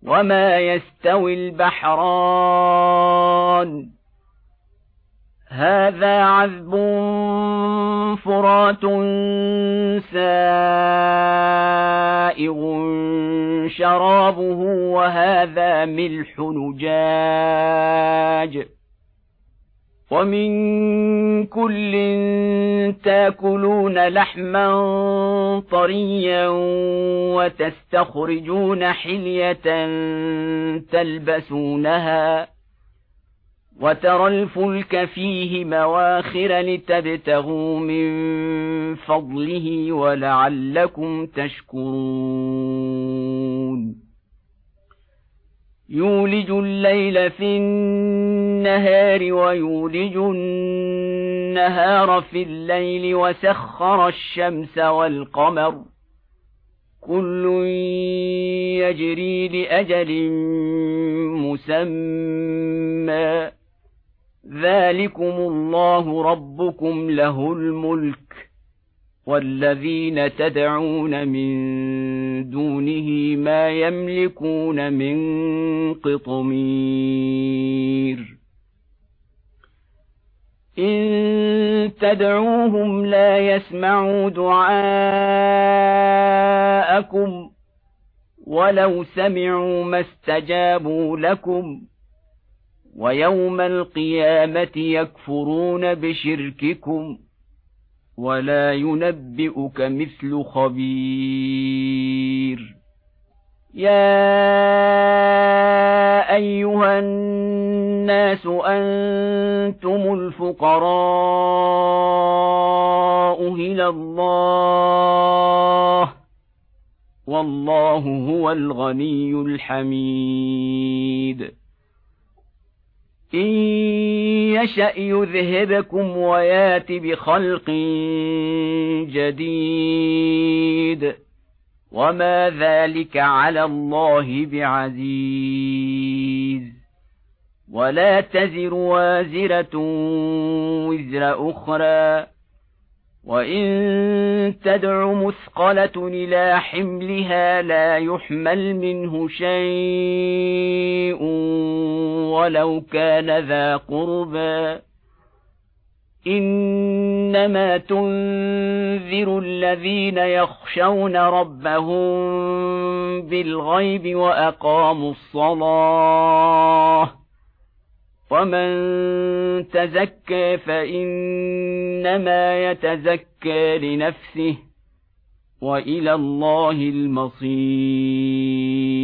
وما يستوي البحران هذا عذب فرات سائغ شرابه وهذا ملح نجاج ومن كل تاكلون لحما طريا وتستخرجون حلية تلبسونها وترى الفلك فيه مواخر لتبتغوا من فضله ولعلكم تشكرون يولج الليل في النهار ويولج النهار في الليل وسخر الشمس والقمر كل يجري لأجل مسمى ذلكم الله ربكم له الملك والذين تدعون من دونه ما يملكون من قطمير إن تدعوهم لا يسمعوا دعاءكم ولو سمعوا ما استجابوا لكم ويوم القيامة يكفرون بشرككم ولا ينبئك مثل خبير يا أيها الناس أنتم الفقراء إلى الله والله هو الغني الحميد إن يشأ يذهبكم ويات بخلق جديد وما ذلك على الله بعزيز ولا تزر وازرة وزر أخرى وإن تدع مثقلة إلى حملها لا يحمل منه شيء ولو كان ذا قربى إنما تنذر الذين يخشون ربهم بالغيب وأقاموا الصلاة ومن تزكى فإنما يتزكى لنفسه وإلى الله المصير